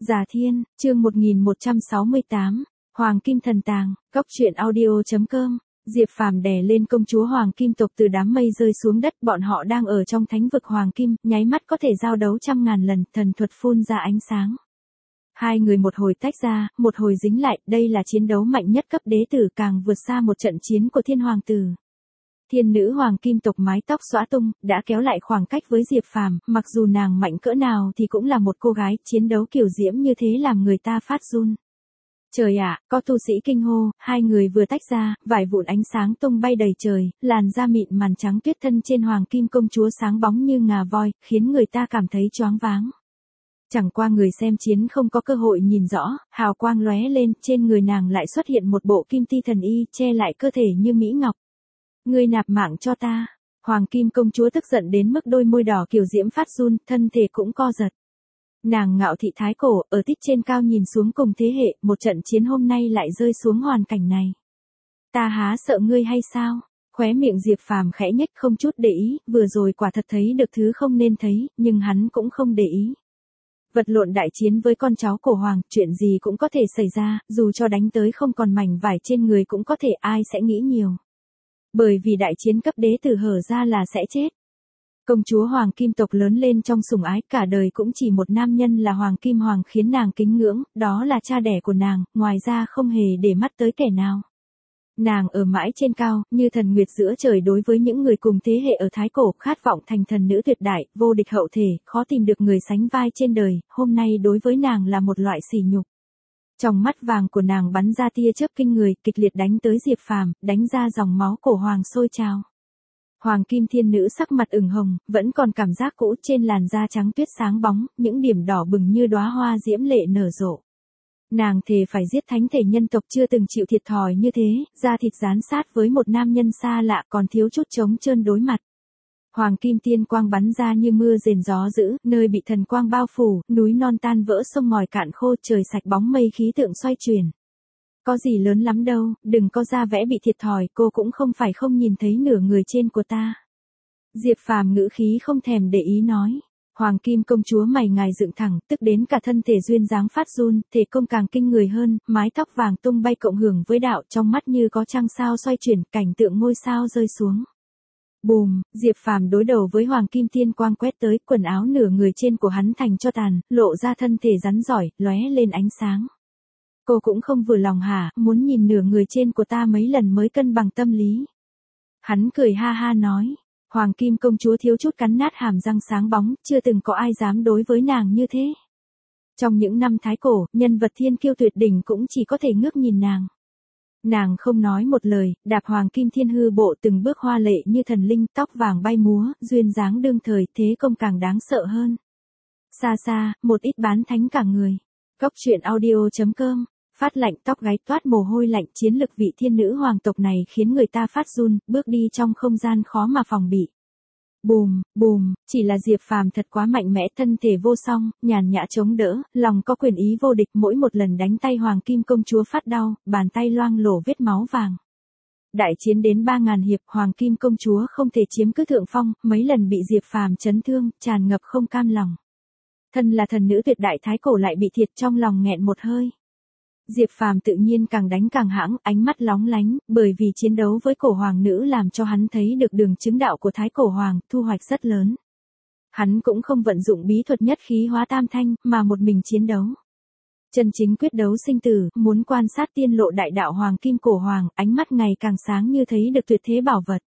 Già Thiên, chương 1168, Hoàng Kim Thần Tàng, Góc Truyện Audio.com. Diệp Phàm đè lên công chúa Hoàng Kim tộc từ đám mây rơi xuống đất, bọn họ đang ở trong thánh vực Hoàng Kim, nháy mắt có thể giao đấu trăm ngàn lần, thần thuật phun ra ánh sáng. Hai người một hồi tách ra, một hồi dính lại, đây là chiến đấu mạnh nhất cấp đế tử, càng vượt xa một trận chiến của thiên hoàng tử. Thiên nữ Hoàng Kim tộc mái tóc xõa tung, đã kéo lại khoảng cách với Diệp Phàm, mặc dù nàng mạnh cỡ nào thì cũng là một cô gái, chiến đấu kiểu diễm như thế làm người ta phát run. Trời ạ, có tu sĩ kinh hô, hai người vừa tách ra, vài vụn ánh sáng tung bay đầy trời, làn da mịn màn trắng tuyết thân trên Hoàng Kim công chúa sáng bóng như ngà voi, khiến người ta cảm thấy choáng váng. Chẳng qua người xem chiến không có cơ hội nhìn rõ, hào quang lóe lên, trên người nàng lại xuất hiện một bộ kim ti thần y, che lại cơ thể như mỹ ngọc. Ngươi nạp mạng cho ta. Hoàng Kim công chúa tức giận đến mức đôi môi đỏ kiều diễm phát run, thân thể cũng co giật. Nàng ngạo thị thái cổ, ở tít trên cao nhìn xuống cùng thế hệ, một trận chiến hôm nay lại rơi xuống hoàn cảnh này. Ta há sợ ngươi hay sao? Khóe miệng Diệp Phàm khẽ nhếch không chút để ý, vừa rồi quả thật thấy được thứ không nên thấy, nhưng hắn cũng không để ý. Vật lộn đại chiến với con cháu cổ hoàng, chuyện gì cũng có thể xảy ra, dù cho đánh tới không còn mảnh vải trên người cũng có thể, ai sẽ nghĩ nhiều. Bởi vì đại chiến cấp đế tử hở ra là sẽ chết. Công chúa Hoàng Kim tộc lớn lên trong sủng ái, cả đời cũng chỉ một nam nhân là Hoàng Kim Hoàng khiến nàng kính ngưỡng, đó là cha đẻ của nàng, ngoài ra không hề để mắt tới kẻ nào. Nàng ở mãi trên cao, như thần nguyệt giữa trời đối với những người cùng thế hệ ở Thái Cổ, khát vọng thành thần nữ tuyệt đại, vô địch hậu thể, khó tìm được người sánh vai trên đời, hôm nay đối với nàng là một loại sỉ nhục. Trong mắt vàng của nàng bắn ra tia chớp kinh người, kịch liệt đánh tới Diệp Phàm, đánh ra dòng máu cổ hoàng sôi trào. Hoàng Kim thiên nữ sắc mặt ửng hồng, vẫn còn cảm giác cũ, trên làn da trắng tuyết sáng bóng, những điểm đỏ bừng như đóa hoa diễm lệ nở rộ. Nàng thề phải giết thánh thể nhân tộc, chưa từng chịu thiệt thòi như thế, da thịt dán sát với một nam nhân xa lạ, còn thiếu chút trống trơn đối mặt. Hoàng Kim tiên quang bắn ra như mưa rền gió dữ, nơi bị thần quang bao phủ, núi non tan vỡ, sông ngòi cạn khô, trời sạch bóng mây, khí tượng xoay chuyển. Có gì lớn lắm đâu, đừng có ra vẻ bị thiệt thòi, cô cũng không phải không nhìn thấy nửa người trên của ta. Diệp Phàm ngữ khí không thèm để ý nói. Hoàng Kim công chúa mày ngài dựng thẳng, tức đến cả thân thể duyên dáng phát run, thể công càng kinh người hơn, mái tóc vàng tung bay cộng hưởng với đạo, trong mắt như có trăng sao xoay chuyển, cảnh tượng ngôi sao rơi xuống. Bùm, Diệp Phàm đối đầu với Hoàng Kim tiên quang quét tới, quần áo nửa người trên của hắn thành tro tàn, lộ ra thân thể rắn giỏi, lóe lên ánh sáng. Cô cũng không vừa lòng hả, muốn nhìn nửa người trên của ta mấy lần mới cân bằng tâm lý. Hắn cười ha ha nói. Hoàng Kim công chúa thiếu chút cắn nát hàm răng sáng bóng, chưa từng có ai dám đối với nàng như thế. Trong những năm Thái Cổ, nhân vật thiên kiêu tuyệt đỉnh cũng chỉ có thể ngước nhìn nàng. Nàng không nói một lời, đạp Hoàng Kim thiên hư bộ từng bước hoa lệ như thần linh, tóc vàng bay múa, duyên dáng đương thời, thế công càng đáng sợ hơn. Xa xa, một ít bán thánh cả người. Góc Truyện Audio.com. Phát lạnh, tóc gáy toát mồ hôi lạnh, chiến lực vị thiên nữ hoàng tộc này khiến người ta phát run, bước đi trong không gian khó mà phòng bị. Bùm, bùm, chỉ là Diệp Phàm thật quá mạnh mẽ, thân thể vô song, nhàn nhã chống đỡ, lòng có quyền ý vô địch, mỗi một lần đánh tay Hoàng Kim công chúa phát đau, bàn tay loang lổ vết máu vàng. Đại chiến đến 3000 hiệp, Hoàng Kim công chúa không thể chiếm cứ thượng phong, mấy lần bị Diệp Phàm chấn thương, tràn ngập không cam lòng. Thân là thần nữ tuyệt đại Thái Cổ lại bị thiệt, trong lòng nghẹn một hơi. Diệp Phàm tự nhiên càng đánh càng hãng, ánh mắt lóng lánh, bởi vì chiến đấu với cổ hoàng nữ làm cho hắn thấy được đường chứng đạo của Thái Cổ hoàng, thu hoạch rất lớn. Hắn cũng không vận dụng bí thuật nhất khí hóa tam thanh, mà một mình chiến đấu. Chân chính quyết đấu sinh tử, muốn quan sát tiên lộ đại đạo Hoàng Kim cổ hoàng, ánh mắt ngày càng sáng như thấy được tuyệt thế bảo vật.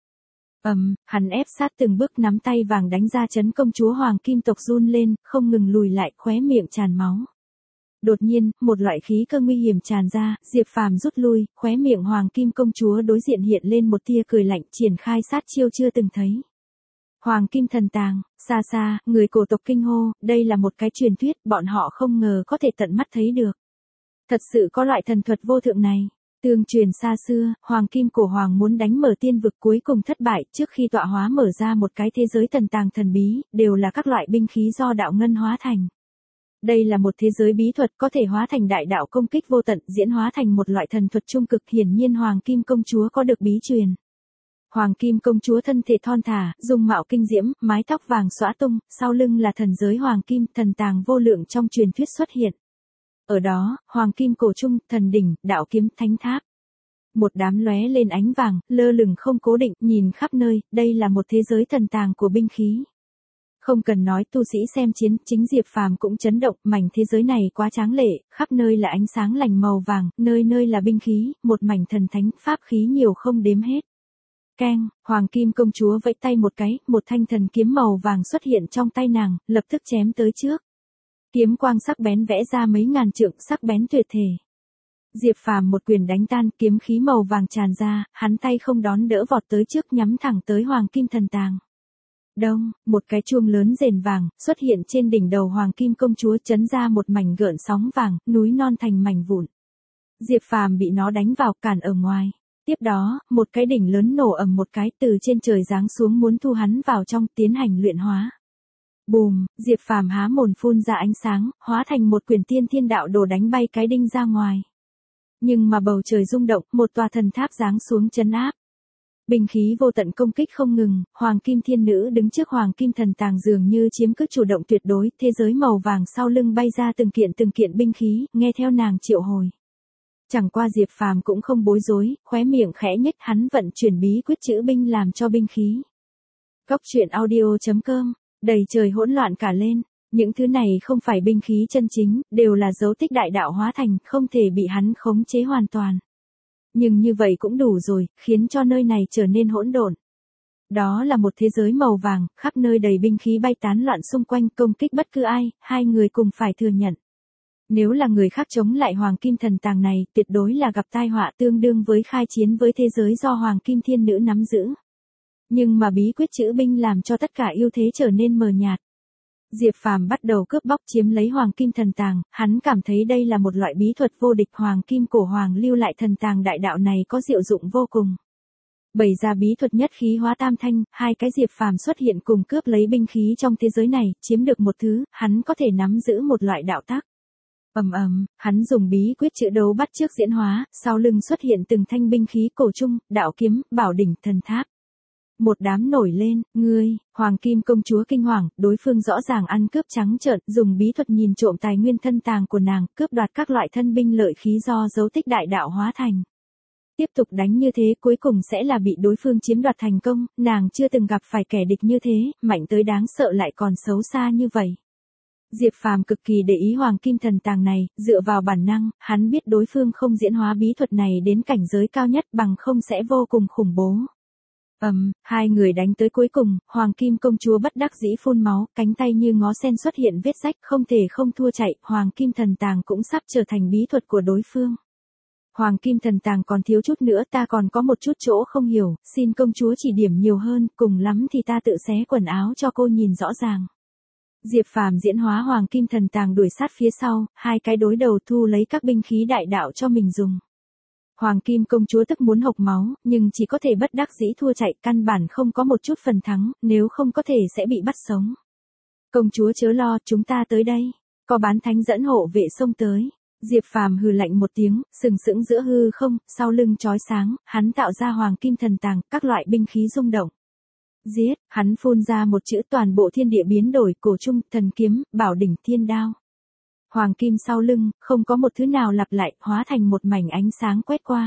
Hắn ép sát từng bước, nắm tay vàng đánh ra, chấn công chúa Hoàng Kim tộc run lên, không ngừng lùi lại, khóe miệng tràn máu. Đột nhiên, một loại khí cơ nguy hiểm tràn ra, Diệp Phàm rút lui, khóe miệng Hoàng Kim công chúa đối diện hiện lên một tia cười lạnh, triển khai sát chiêu chưa từng thấy. Hoàng Kim thần tàng, xa xa, người cổ tộc kinh hô, đây là một cái truyền thuyết, bọn họ không ngờ có thể tận mắt thấy được. Thật sự có loại thần thuật vô thượng này. Tương truyền xa xưa, Hoàng Kim cổ hoàng muốn đánh mở tiên vực, cuối cùng thất bại, trước khi tọa hóa mở ra một cái thế giới thần tàng thần bí, đều là các loại binh khí do đạo ngân hóa thành. Đây là một thế giới bí thuật, có thể hóa thành đại đạo công kích vô tận, diễn hóa thành một loại thần thuật trung cực, hiển nhiên Hoàng Kim công chúa có được bí truyền. Hoàng Kim công chúa thân thể thon thả, dung mạo kinh diễm, mái tóc vàng xõa tung, sau lưng là thần giới Hoàng Kim, thần tàng vô lượng trong truyền thuyết xuất hiện. Ở đó, hoàng kim cổ trung, thần đỉnh, đạo kiếm, thánh tháp. Một đám lóe lên ánh vàng, lơ lửng không cố định, nhìn khắp nơi, đây là một thế giới thần tàng của binh khí. Không cần nói tu sĩ xem chiến, chính Diệp Phàm cũng chấn động, mảnh thế giới này quá tráng lệ, khắp nơi là ánh sáng lành màu vàng, nơi nơi là binh khí, một mảnh thần thánh, pháp khí nhiều không đếm hết. Keng, Hoàng Kim công chúa vẫy tay một cái, một thanh thần kiếm màu vàng xuất hiện trong tay nàng, lập tức chém tới trước. Kiếm quang sắc bén vẽ ra mấy ngàn trượng, sắc bén tuyệt thể. Diệp Phàm một quyền đánh tan, kiếm khí màu vàng tràn ra, hắn tay không đón đỡ vọt tới trước nhắm thẳng tới Hoàng Kim thần tàng. Đông, một cái chuông lớn rền vàng, xuất hiện trên đỉnh đầu Hoàng Kim công chúa chấn ra một mảnh gợn sóng vàng, núi non thành mảnh vụn. Diệp Phàm bị nó đánh vào cản ở ngoài. Tiếp đó, một cái đỉnh lớn nổ ầm một cái từ trên trời giáng xuống muốn thu hắn vào trong tiến hành luyện hóa. Bùm, Diệp Phàm há mồm phun ra ánh sáng, hóa thành một quyển tiên thiên đạo đồ đánh bay cái đinh ra ngoài. Nhưng mà bầu trời rung động, một tòa thần tháp giáng xuống trấn áp. Binh khí vô tận công kích không ngừng, Hoàng Kim Thiên Nữ đứng trước Hoàng Kim thần tàng dường như chiếm cứ chủ động tuyệt đối, thế giới màu vàng sau lưng bay ra từng kiện binh khí, nghe theo nàng triệu hồi. Chẳng qua Diệp Phàm cũng không bối rối, khóe miệng khẽ nhếch, hắn vận chuyển bí quyết chữ binh làm cho binh khí. Cốc truyện audio.com, đầy trời hỗn loạn cả lên, những thứ này không phải binh khí chân chính, đều là dấu tích đại đạo hóa thành, không thể bị hắn khống chế hoàn toàn. Nhưng như vậy cũng đủ rồi, khiến cho nơi này trở nên hỗn độn. Đó là một thế giới màu vàng, khắp nơi đầy binh khí bay tán loạn xung quanh, công kích bất cứ ai, hai người cùng phải thừa nhận. Nếu là người khác chống lại Hoàng Kim thần tàng này, tuyệt đối là gặp tai họa tương đương với khai chiến với thế giới do Hoàng Kim Thiên Nữ nắm giữ. Nhưng mà bí quyết chữ binh làm cho tất cả ưu thế trở nên mờ nhạt. Diệp Phàm bắt đầu cướp bóc chiếm lấy Hoàng Kim thần tàng, hắn cảm thấy đây là một loại bí thuật vô địch, Hoàng Kim cổ hoàng lưu lại thần tàng đại đạo này có diệu dụng vô cùng. Bày ra bí thuật nhất khí hóa tam thanh, hai cái Diệp Phàm xuất hiện cùng cướp lấy binh khí trong thế giới này, chiếm được một thứ, hắn có thể nắm giữ một loại đạo tác. Hắn dùng bí quyết chữ đấu bắt chước diễn hóa, sau lưng xuất hiện từng thanh binh khí cổ trung, đạo kiếm, bảo đỉnh, thần tháp. Một đám nổi lên, ngươi, Hoàng Kim công chúa kinh hoàng, đối phương rõ ràng ăn cướp trắng trợn, dùng bí thuật nhìn trộm tài nguyên thân tàng của nàng, cướp đoạt các loại thân binh lợi khí do dấu tích đại đạo hóa thành. Tiếp tục đánh như thế cuối cùng sẽ là bị đối phương chiếm đoạt thành công, nàng chưa từng gặp phải kẻ địch như thế, mạnh tới đáng sợ lại còn xấu xa như vậy. Diệp Phàm cực kỳ để ý Hoàng Kim thần tàng này, dựa vào bản năng, hắn biết đối phương không diễn hóa bí thuật này đến cảnh giới cao nhất bằng không sẽ vô cùng khủng bố. Hai người đánh tới cuối cùng, Hoàng Kim công chúa bất đắc dĩ phun máu, cánh tay như ngó sen xuất hiện vết rách, không thể không thua chạy, Hoàng Kim thần tàng cũng sắp trở thành bí thuật của đối phương. Hoàng Kim thần tàng còn thiếu chút nữa, ta còn có một chút chỗ không hiểu, xin công chúa chỉ điểm nhiều hơn, cùng lắm thì ta tự xé quần áo cho cô nhìn rõ ràng. Diệp Phàm diễn hóa Hoàng Kim thần tàng đuổi sát phía sau, hai cái đối đầu thu lấy các binh khí đại đạo cho mình dùng. Hoàng Kim công chúa tức muốn hộc máu, nhưng chỉ có thể bất đắc dĩ thua chạy, căn bản không có một chút phần thắng, nếu không có thể sẽ bị bắt sống. Công chúa chớ lo, chúng ta tới đây. Có bán thánh dẫn hộ vệ xông tới. Diệp Phàm hừ lạnh một tiếng, sừng sững giữa hư không, sau lưng chói sáng, hắn tạo ra Hoàng Kim thần tàng, các loại binh khí rung động. Giết, hắn phun ra một chữ, toàn bộ thiên địa biến đổi, cổ trung, thần kiếm, bảo đỉnh, thiên đao. Hoàng Kim sau lưng, không có một thứ nào lặp lại, hóa thành một mảnh ánh sáng quét qua.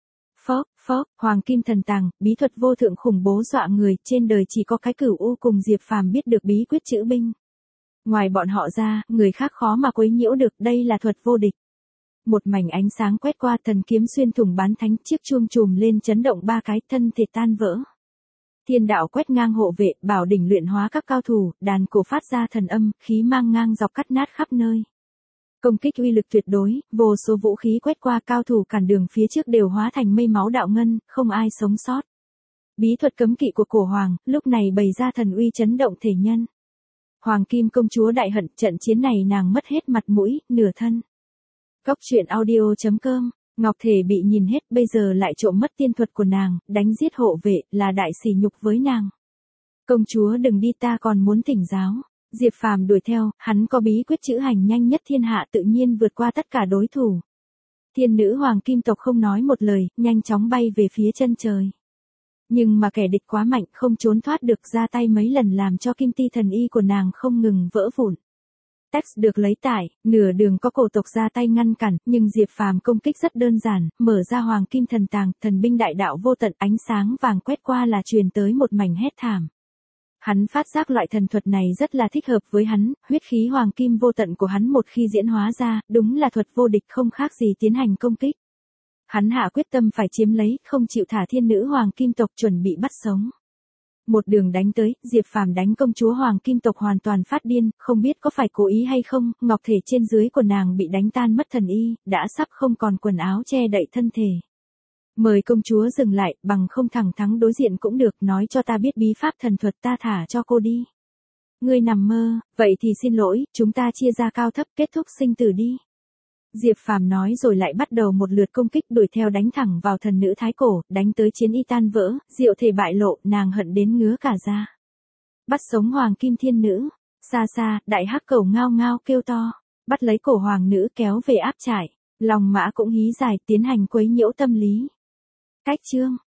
Phốc, Hoàng Kim thần tàng, bí thuật vô thượng khủng bố dọa người, trên đời chỉ có cái Cửu U cùng Diệp Phàm biết được bí quyết chữ binh. Ngoài bọn họ ra, người khác khó mà quấy nhiễu được, đây là thuật vô địch. Một mảnh ánh sáng quét qua, thần kiếm xuyên thủng bán thánh, chiếc chuông chùm lên chấn động ba cái, thân thể tan vỡ. Thiên đạo quét ngang hộ vệ, bảo đỉnh luyện hóa các cao thủ, đàn cổ phát ra thần âm, khí mang ngang dọc cắt nát khắp nơi. Công kích uy lực tuyệt đối, vô số vũ khí quét qua, cao thủ cản đường phía trước đều hóa thành mây máu đạo ngân, không ai sống sót. Bí thuật cấm kỵ của cổ hoàng, lúc này bày ra thần uy chấn động thể nhân. Hoàng Kim công chúa đại hận, trận chiến này nàng mất hết mặt mũi, nửa thân. Cốc truyện audio.com, Ngọc Thể bị nhìn hết, bây giờ lại trộm mất tiên thuật của nàng, đánh giết hộ vệ, là đại sỉ nhục với nàng. Công chúa đừng đi, ta còn muốn thỉnh giáo. Diệp Phàm đuổi theo, hắn có bí quyết chữ hành nhanh nhất thiên hạ, tự nhiên vượt qua tất cả đối thủ. Thiên nữ Hoàng Kim tộc không nói một lời, nhanh chóng bay về phía chân trời. Nhưng mà kẻ địch quá mạnh, không trốn thoát được, ra tay mấy lần làm cho kim ti thần y của nàng không ngừng vỡ vụn. Text được lấy tải, nửa đường có cổ tộc ra tay ngăn cản, nhưng Diệp Phàm công kích rất đơn giản, mở ra Hoàng Kim Thần Tàng, thần binh đại đạo vô tận, ánh sáng vàng quét qua là truyền tới một mảnh hét thảm. Hắn phát giác loại thần thuật này rất là thích hợp với hắn, huyết khí hoàng kim vô tận của hắn một khi diễn hóa ra, đúng là thuật vô địch không khác gì tiến hành công kích. Hắn hạ quyết tâm phải chiếm lấy, không chịu thả thiên nữ hoàng kim tộc chuẩn bị bắt sống. Một đường đánh tới, Diệp Phàm đánh công chúa hoàng kim tộc hoàn toàn phát điên, không biết có phải cố ý hay không, ngọc thể trên dưới của nàng bị đánh tan mất thần y, đã sắp không còn quần áo che đậy thân thể. Mời công chúa dừng lại, bằng không thẳng thắn đối diện cũng được, nói cho ta biết bí pháp thần thuật ta thả cho cô đi. Ngươi nằm mơ, vậy thì xin lỗi, chúng ta chia ra cao thấp kết thúc sinh tử đi. Diệp Phàm nói rồi lại bắt đầu một lượt công kích đuổi theo đánh thẳng vào thần nữ thái cổ, đánh tới chiến y tan vỡ, diệu thể bại lộ, nàng hận đến ngứa cả da. Bắt sống hoàng kim thiên nữ, xa xa, đại hắc cẩu ngao ngao kêu to, bắt lấy cổ hoàng nữ kéo về áp trại, lòng mã cũng hí dài tiến hành quấy nhiễu tâm lý. Cách chương